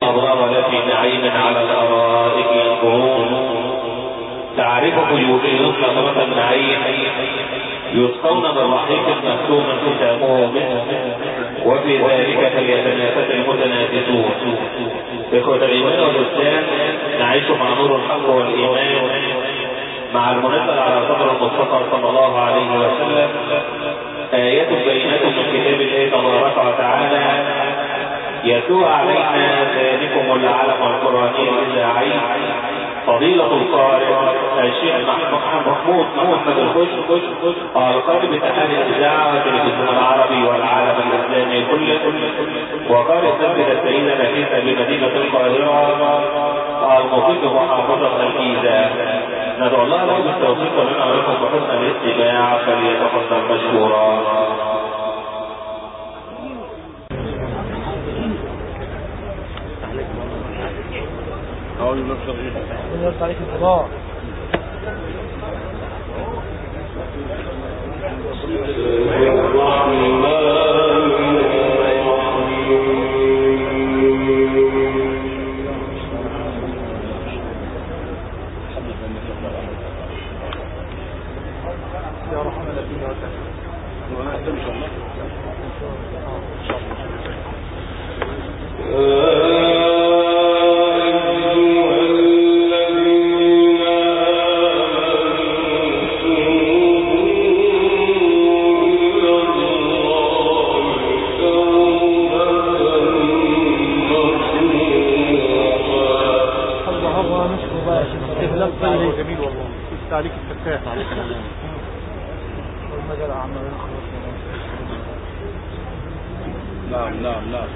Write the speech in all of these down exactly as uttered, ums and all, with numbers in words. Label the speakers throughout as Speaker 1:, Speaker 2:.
Speaker 1: الأبرار لفي نعيم على الأرائك ينظرون تعرف في وجوههم نظرة النعيم يسقون من رحيق مختوم ختامه مسك وفي ذلك فليتنافس المتنافسون. إخوة الإيمان والإسلام، نعيش مع نور الحق والإيمان مع المنزل على صدر المصطفى صلى الله عليه وسلم آيات بينات من كتاب الله تبارك وتعالى يتلوها علينا ذلكم العالم القرآني الإذاعي فضيلة القارئ الشيخ محمود محمد الخش القارئ باتحاد الإذاعة والتلفزيون العربي والعالم الإسلامي كله، وقارئ مسجد السيدة نفيسة بمدينة القاهرة، المطيب محافظة الجيزة. ندعو الله له بالتوفيق لنا ولكم بحسن الاستماع، فليتفضل مشكورا.
Speaker 2: أعوذ بالله من الشيطان الرجيم. يا رحمن الله وانا ان شاء الله. جميل والله تعليق الفتاح على الكلام والمجال عما يخلص. نعم نعم نعم.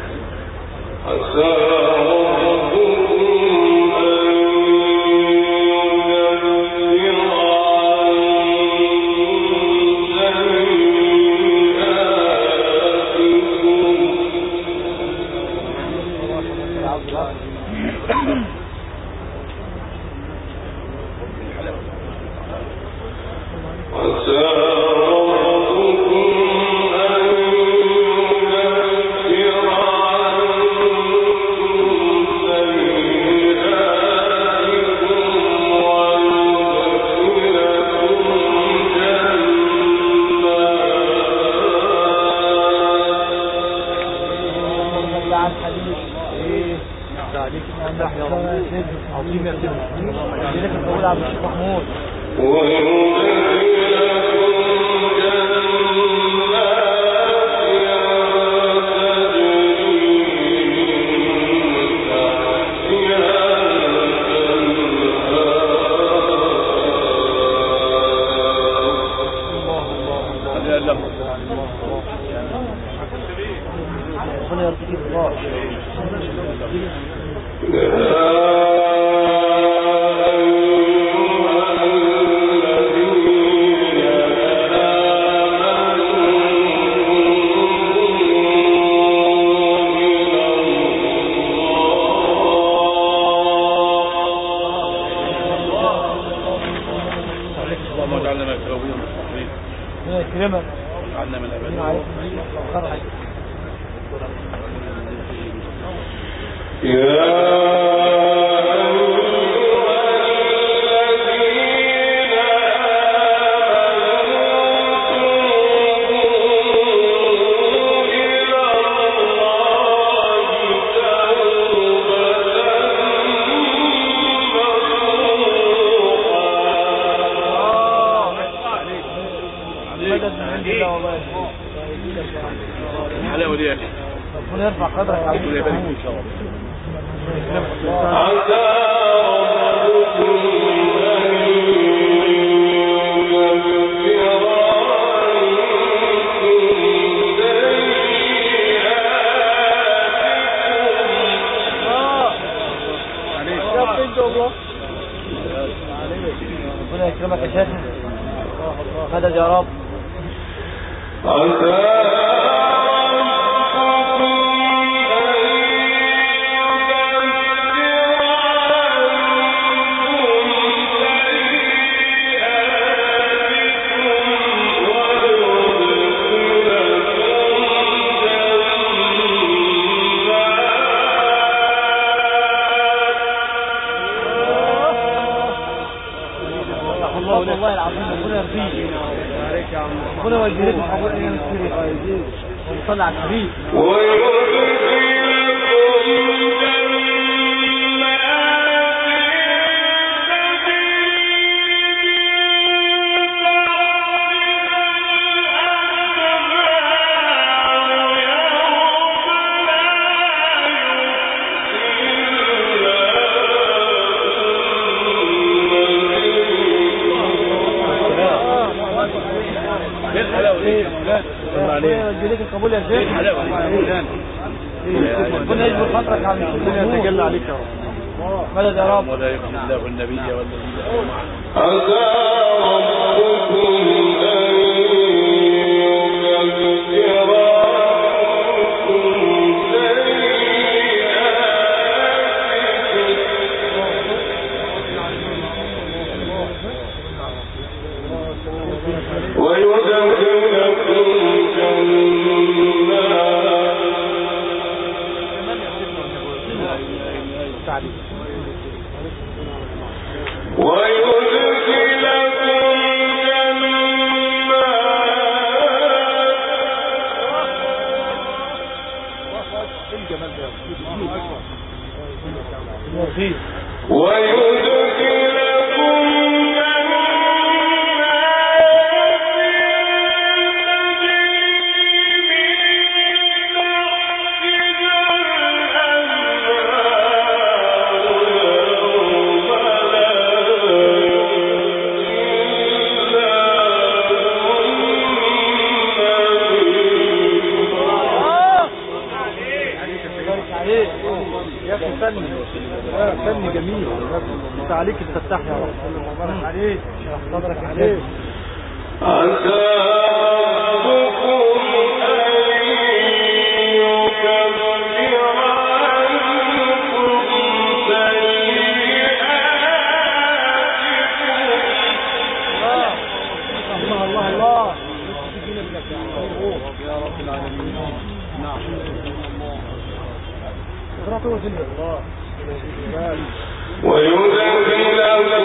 Speaker 2: عظيم يا سيدي لك القول عبد الشيخ محمود. ربنا يرضيك الله. يكرمك عنا من الأبد. يا الحلاوة دي ربنا يرفع قدرك يا عبد الله ان شاء الله. ربنا يكرمك يا شيخ. مدد يا رب. والله العظيم ربنا يرضيك. ربنا يوجهك وقبول ايام كتير. وصلى على الحبيب. قبول يا شيخ. ربنا يجبر خاطرك على ربنا يتجلى عليك يا رب. مدد يا رب. ولا يكن الله النبي والذين فن جميل. انت عليك الفتاح يا رب. مبارك عليك. شرح صدرك عليك. الله الله الله. يا رب العالمين. نعم. الله ويدخلكم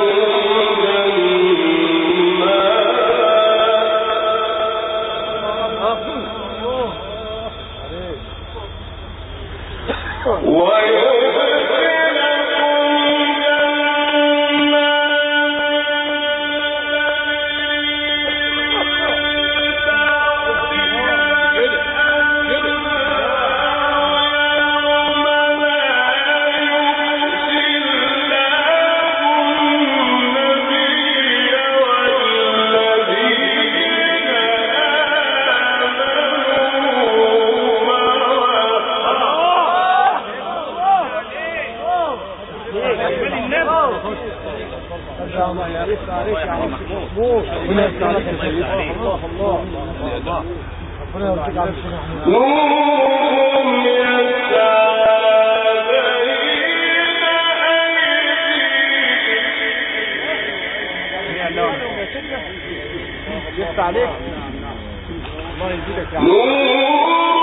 Speaker 2: يفتح عليك. الله يزيدك يا عم.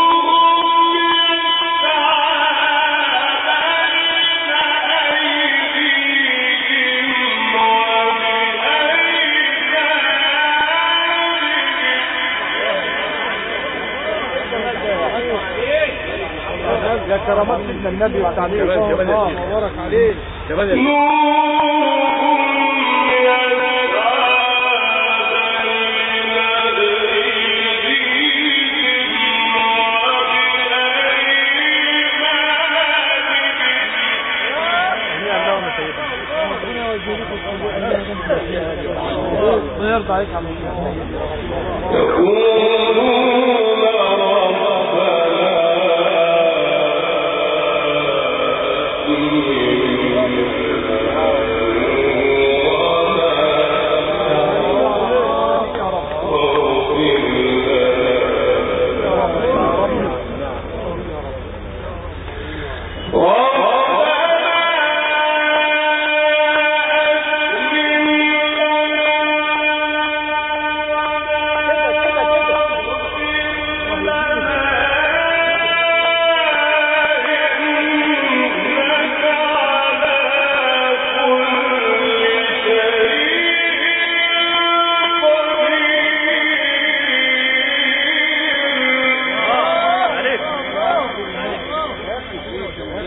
Speaker 2: يا كرامات سيدنا النبي وتعليم الله مبارك عليه. الله يرضى عليك يا عم.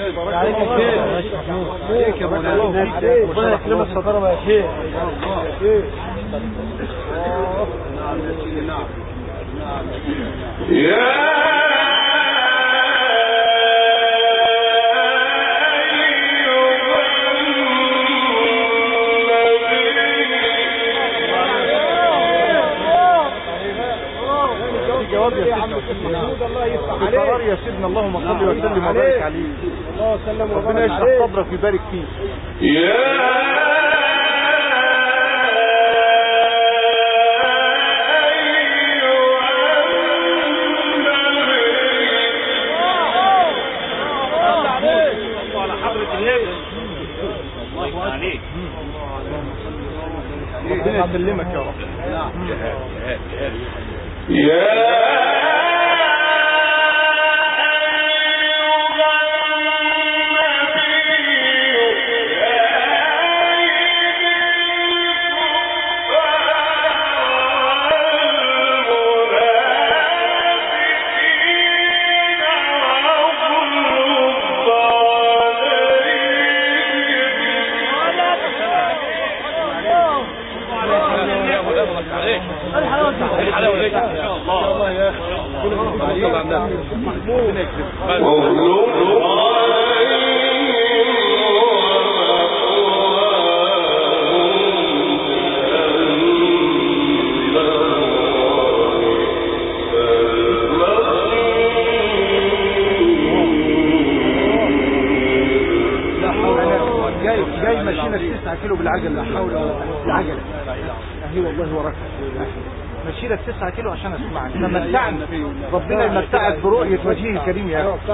Speaker 2: عليك يا شيخ عليك يا مولانا ربنا يكرمك صدرنا يا شيخ نعم يا سيدي نعم نعم يا سيدنا اللهم صل وسلم وبارك عليه الله وسلم ربنا يشرح صدرك ويبارك فيه يا ربنا يسلمك يا رب نعم يا جاي ماشينا التسعة كيلو بالعجل لا حول ولا قوة بالعجل اهي والله وراك ماشينا التسعة كيلو عشان اسمعك تمتعنا ربنا يمتعك برؤية وجهه الكريم يا رب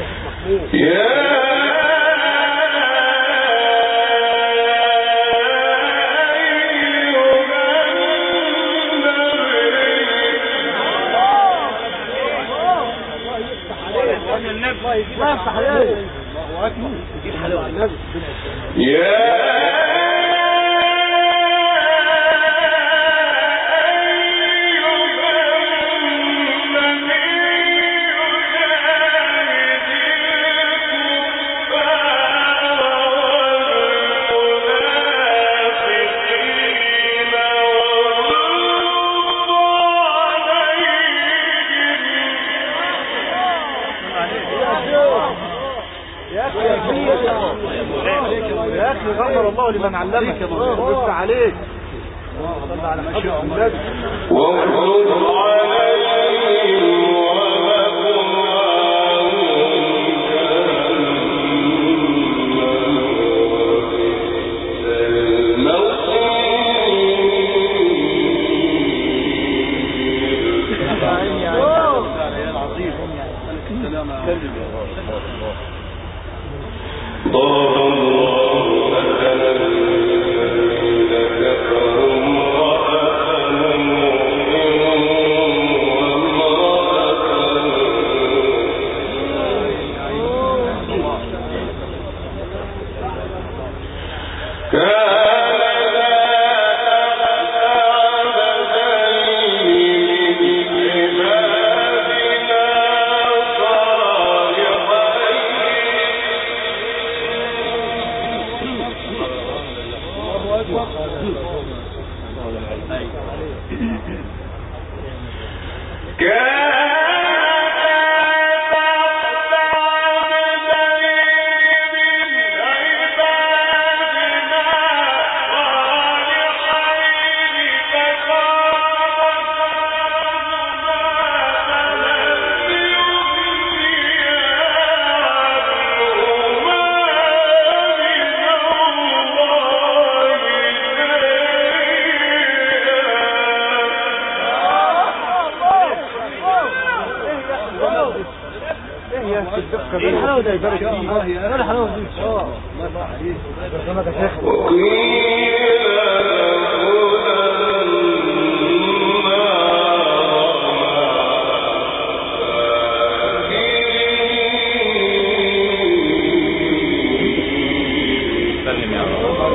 Speaker 2: الله يفتح عليك الله اكبر دي الحلاوه على النبي يا يا اخي غفر الله لمن علمك وقفت عليك صلى على حضرة النبي وقفت ايه الحلاوه ده يبارك فيه والله يا الحلاوه دي اه الله يبارك عليك برنامج يا شيخ سلم يا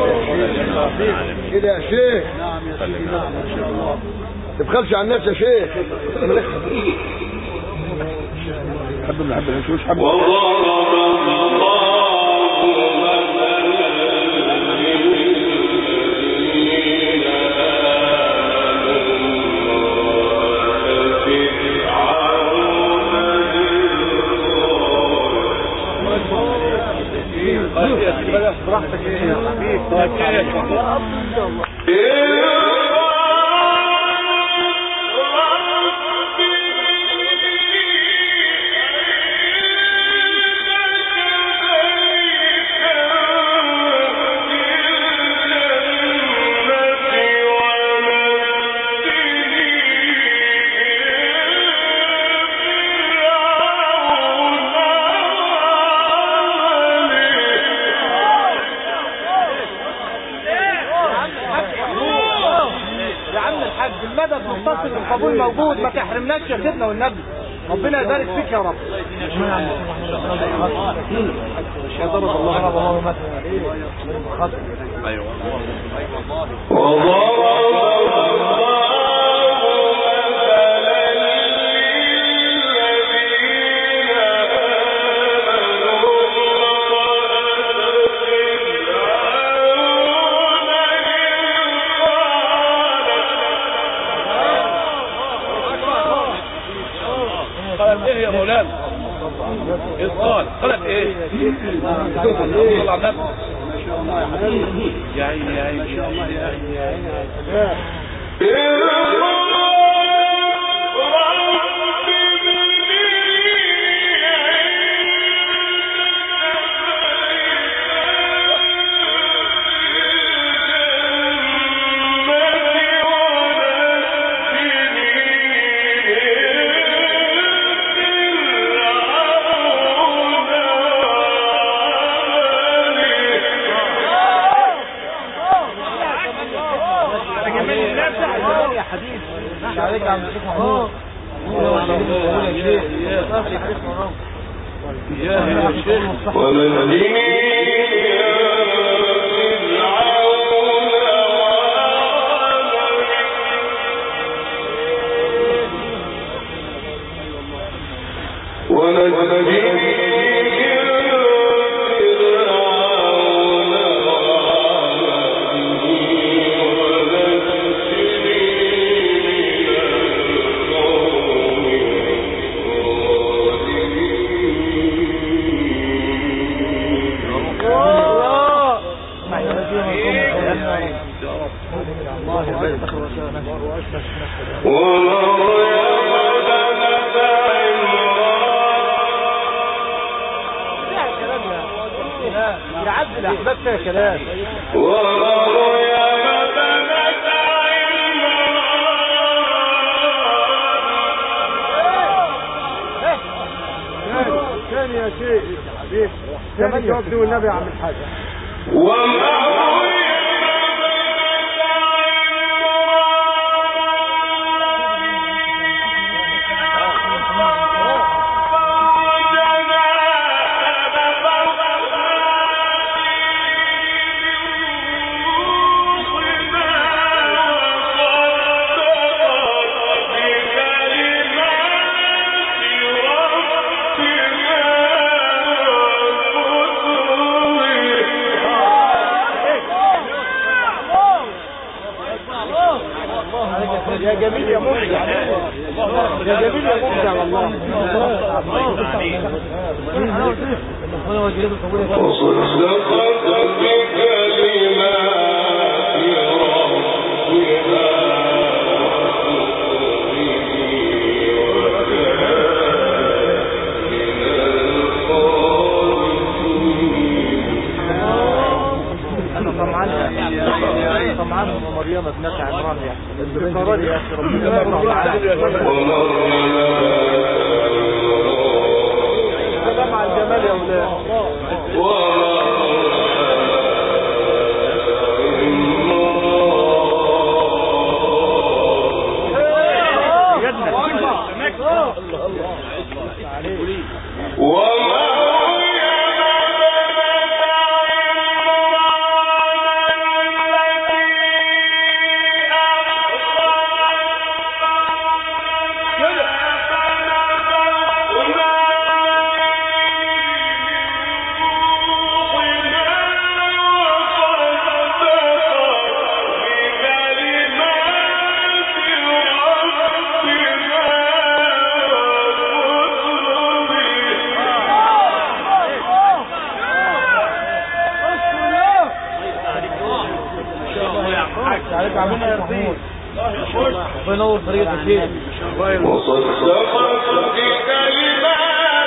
Speaker 2: رب كده يا شيخ نعم يا سيدي نعم ان شاء الله ما تبخلش على الناس يا شيخ حب من حب الهشوش حب براحتك يا حبيبي. المدد متصل القبول موجود، ما تحرمناش يا سيدنا والنبي. ربنا يبارك فيك يا رب. يا ضرب الله الله مثلا ايوه والله
Speaker 3: ايه يا مولانا؟ ايه قال؟ قالت ايه؟ صلى الله على النبي. يا عيني يا عيني يا عيني يا عيني يا عيني.
Speaker 2: عليك عم الشيخ محمود.
Speaker 3: يا يا شيخ
Speaker 2: يعدل احباب فيها كلام. كان يا شيخ حبيبي كان يوفي والنبي يا عم الحاج. يا جميل يا مبدع يا جميل يا مبدع والله. وصدقت بكلمات طمعان ومريم ابنة عمران يا البشارات يا اخي ربنا سلام على الجمال يا اولاد. ربنا يرضيك وينور طريقك فيه.
Speaker 4: وصدقت بكلمات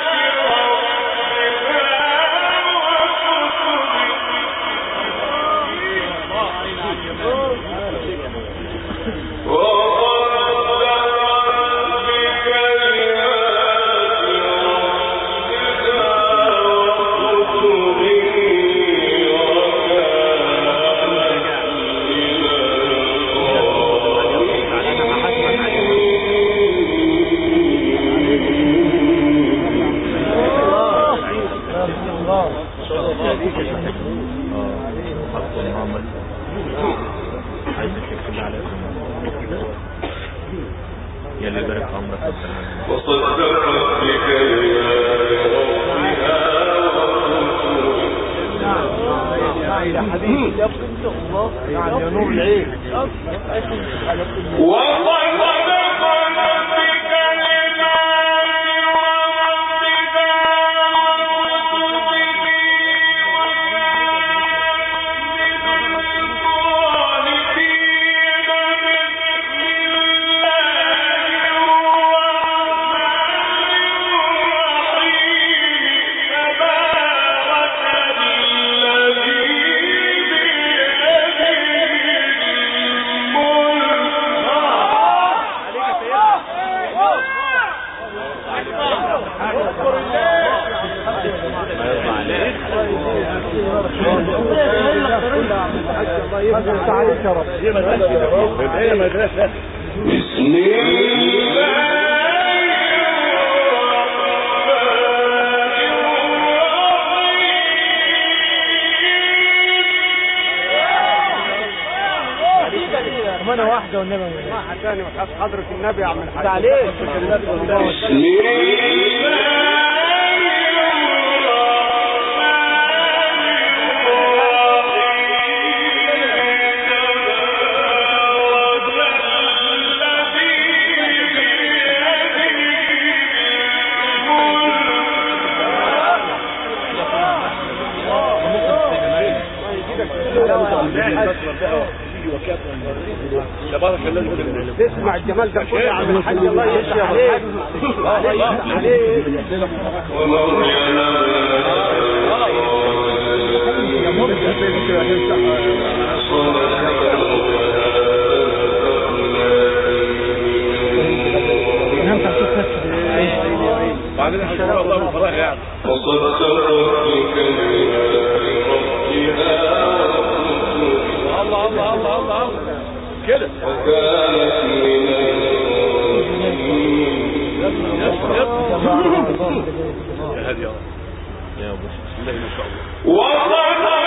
Speaker 2: وانا واحده والنبي واحد ثاني وحط حضره النبي يا عم الحاج
Speaker 4: عليه
Speaker 3: تبارك الله.
Speaker 2: تسمع الجمال ده كله يا عم الحاج الله يشفي عليك عليك
Speaker 3: بعدين ان شاء الله بالفرح يعني الله الله الله الله كده
Speaker 4: وكانت من
Speaker 3: يا هادي يا ابو بسم الله ما شاء الله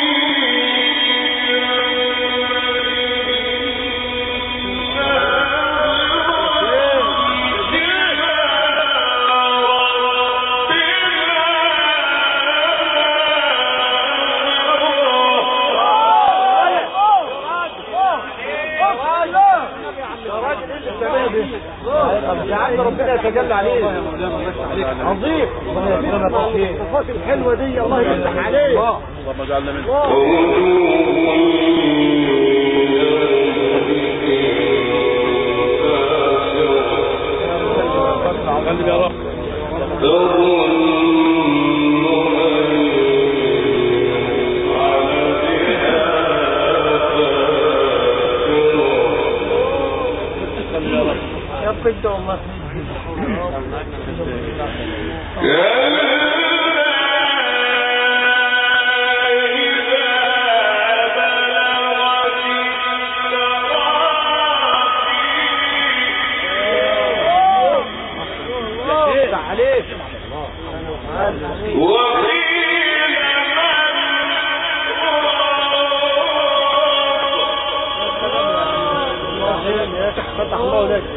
Speaker 4: Oh
Speaker 2: يتجلى عليه عظيم. الصفات الحلوه دي الله يفتح عليه.
Speaker 3: اللهم اجعلنا منه. خلي يا رب.
Speaker 2: يا قد والله عليك. فتح الله لك.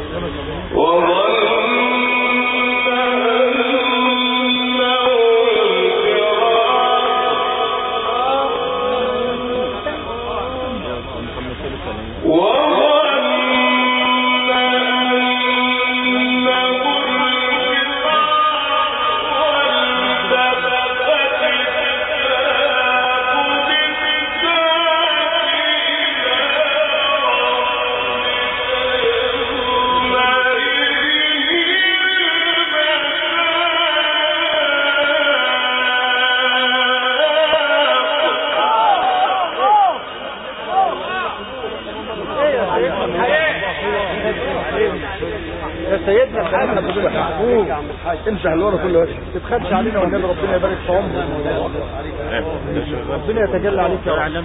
Speaker 2: سيدنا محمد امسح الورا كل وجه ما تبخلش علينا والنبي ربنا يبارك في عمرك ربنا يتجلى عليك يا رب.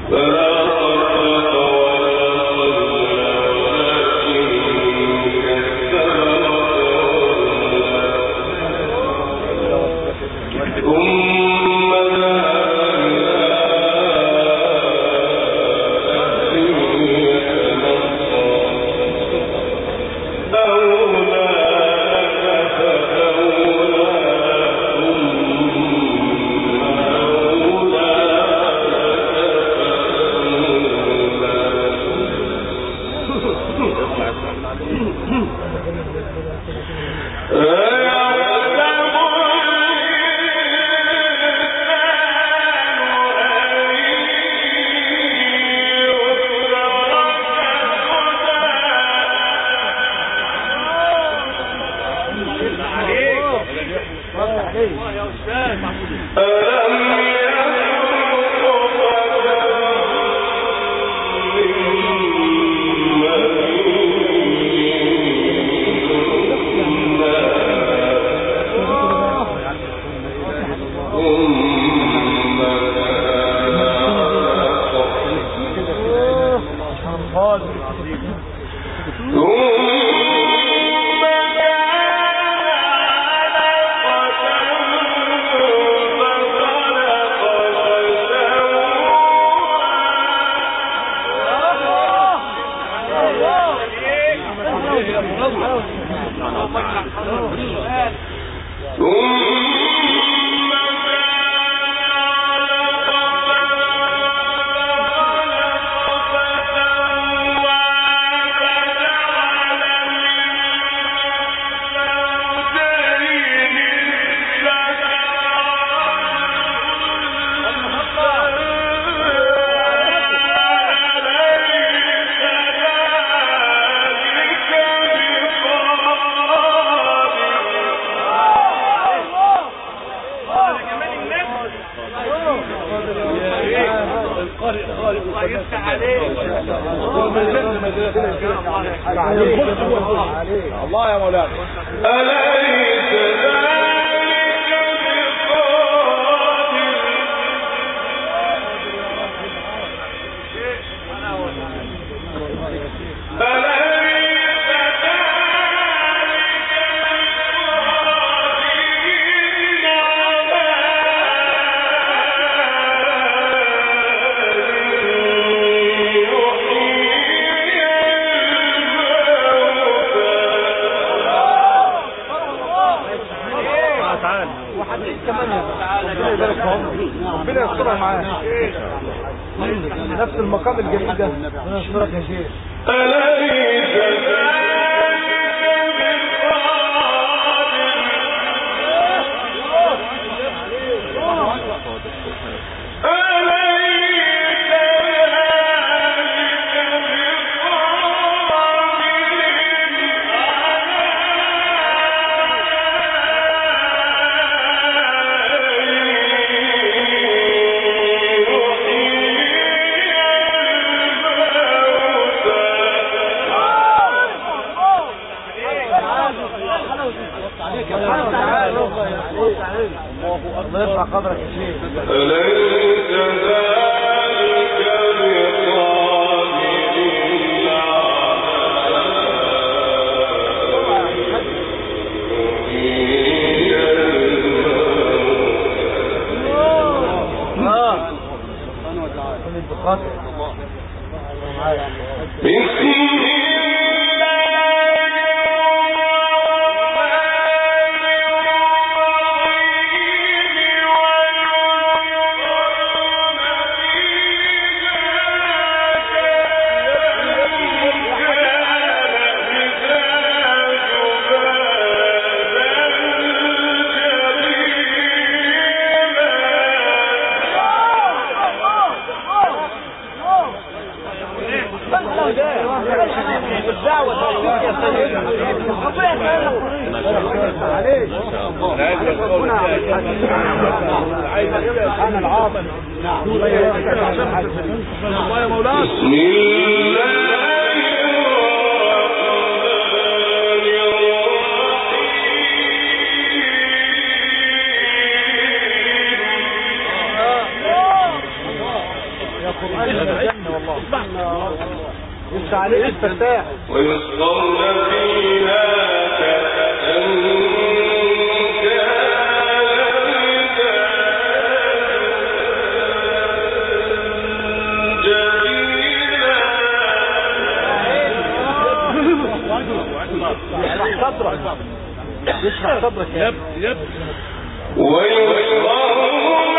Speaker 2: الله يا مولانا أليس ذلك بقادر ربنا يسترها معاه نفس المقام الجميل ده. ربنا يسترك يا شيخ. أليس ذلك بقادر انا العاطل الله يا مولانا.
Speaker 4: بسم الله
Speaker 2: يا قرآن الجنة والله يفتح عليك الفتاح.
Speaker 4: ويسقون فيها كأسا
Speaker 2: يشرح صدرك يشرح صدرك يا
Speaker 3: يب
Speaker 4: ويسقون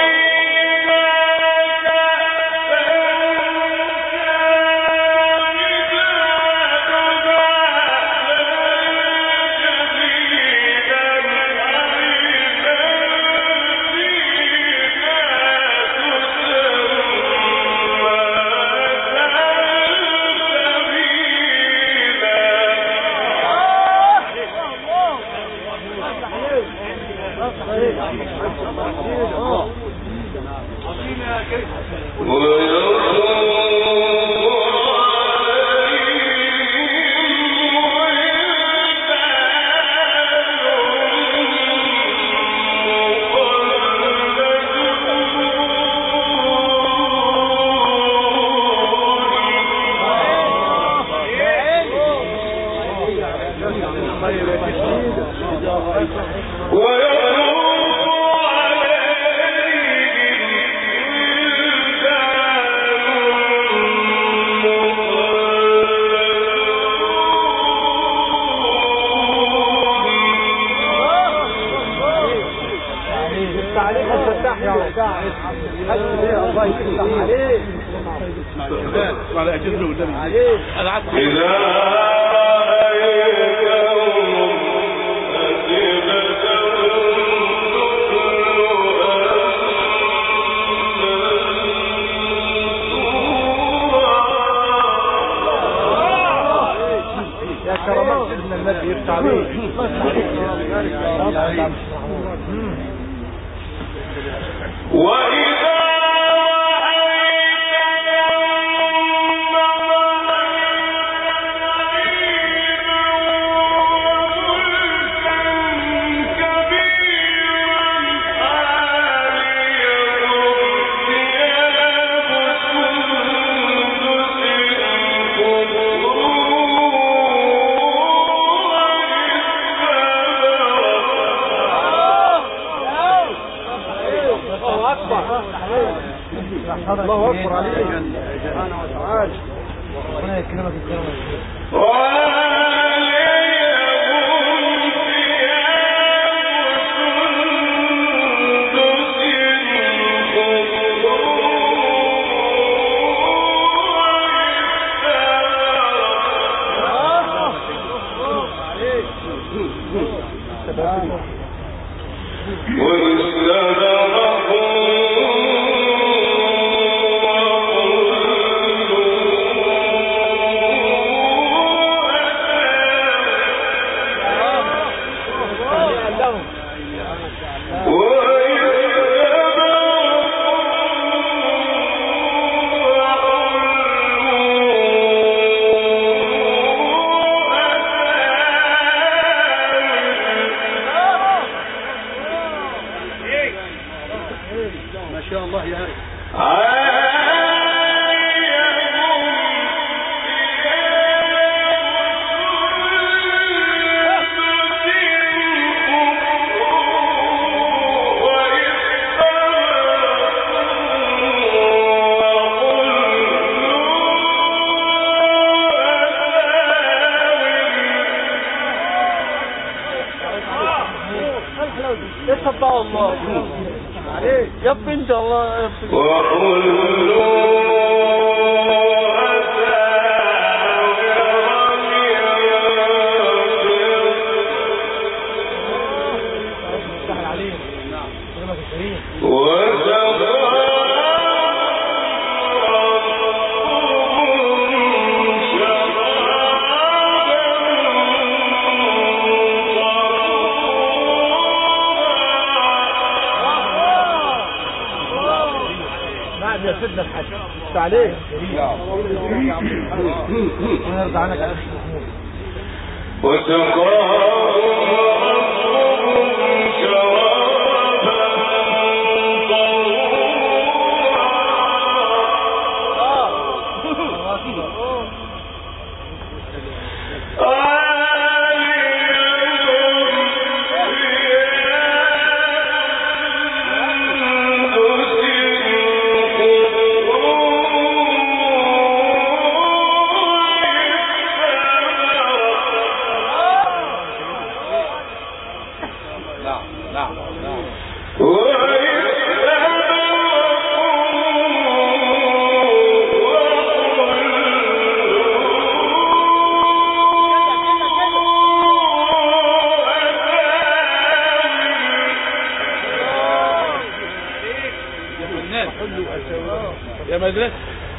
Speaker 2: الله أكبر عليك سبحانه وتعالى. ربنا يكرمك الكرم.
Speaker 4: وَإِذَا
Speaker 3: الله يب ان شاء الله يب
Speaker 2: يا سيدنا الحاج تعليق ونرجع عنك على يا مدرسة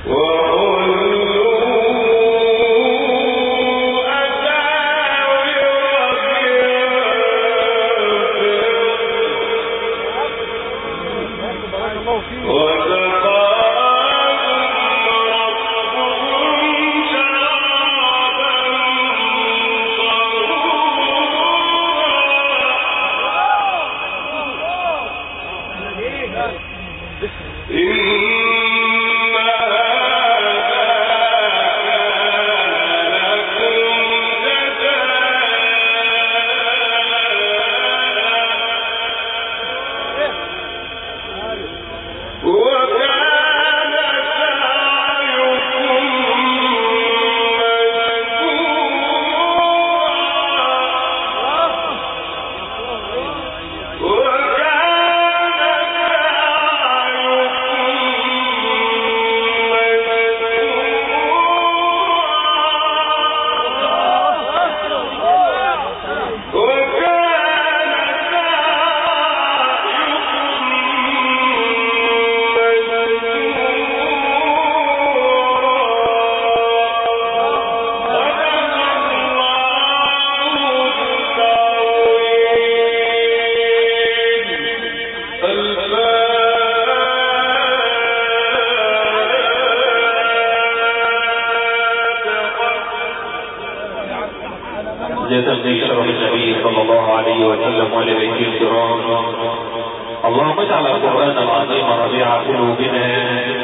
Speaker 1: لتبديل شرف النبي صلى الله عليه وسلم ولبيته الكرام. اللهم اجعل القرآن العظيم ربيع قلوبنا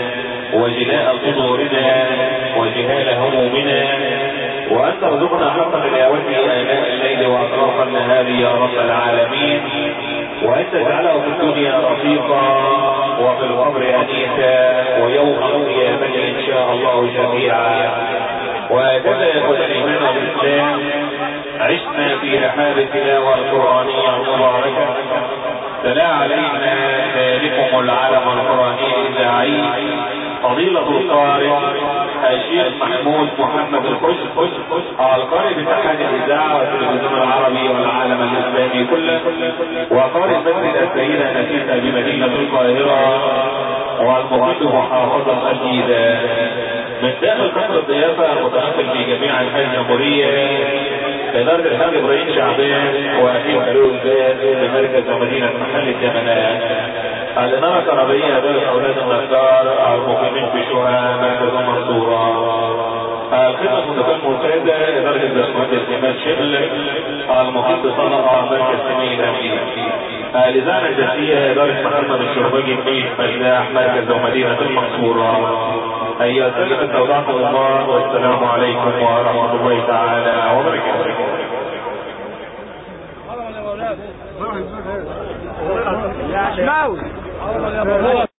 Speaker 1: وجلاء صدورنا وجهال همومنا، وأن ترزقنا حق تلاوته آناء الليل وأطراف النهار يا رب العالمين، وأن تجعله في الدنيا رفيقا وفي القبر أنيسا ويوم القيامة إن شاء الله جميعا. وهكذا يكون الإيمان والإسلام عشنا في رحاب التلاوة القرآنية المباركة. تلا علينا ذلكم العلم القرآني الإذاعي فضيلة القارئ الشيخ محمود محمد الحسن القارئ باتحاد الإذاعة والتلفزيون العربي والعالم الإسلامي كله، وقارئ مسجد السيدة نفيسة بمدينة القاهرة والمقيم محافظة الجيزة. من داخل قصر الضيافة المتنقل في جميع انحاء الجمهورية إدارة الحاج إبراهيم شعبان وأكيد حلول الزاد بمركز ومدينة محل الجمالات. الإدارة العربية إدارة أولاد النجار المقيمين في شوها مركز المنصورة. الخدمة المتكاملة المساعدة إدارة الباشمهندس إمام شبل المقيم بطلقة مركز سمين أمين. الإذاعة الجنسية إدارة محمد الشربجي في مجداح مركز ومدينة المنصورة. أيها السادة استودعكم الله والسلام عليكم ورحمة الله تعالى وبركاته.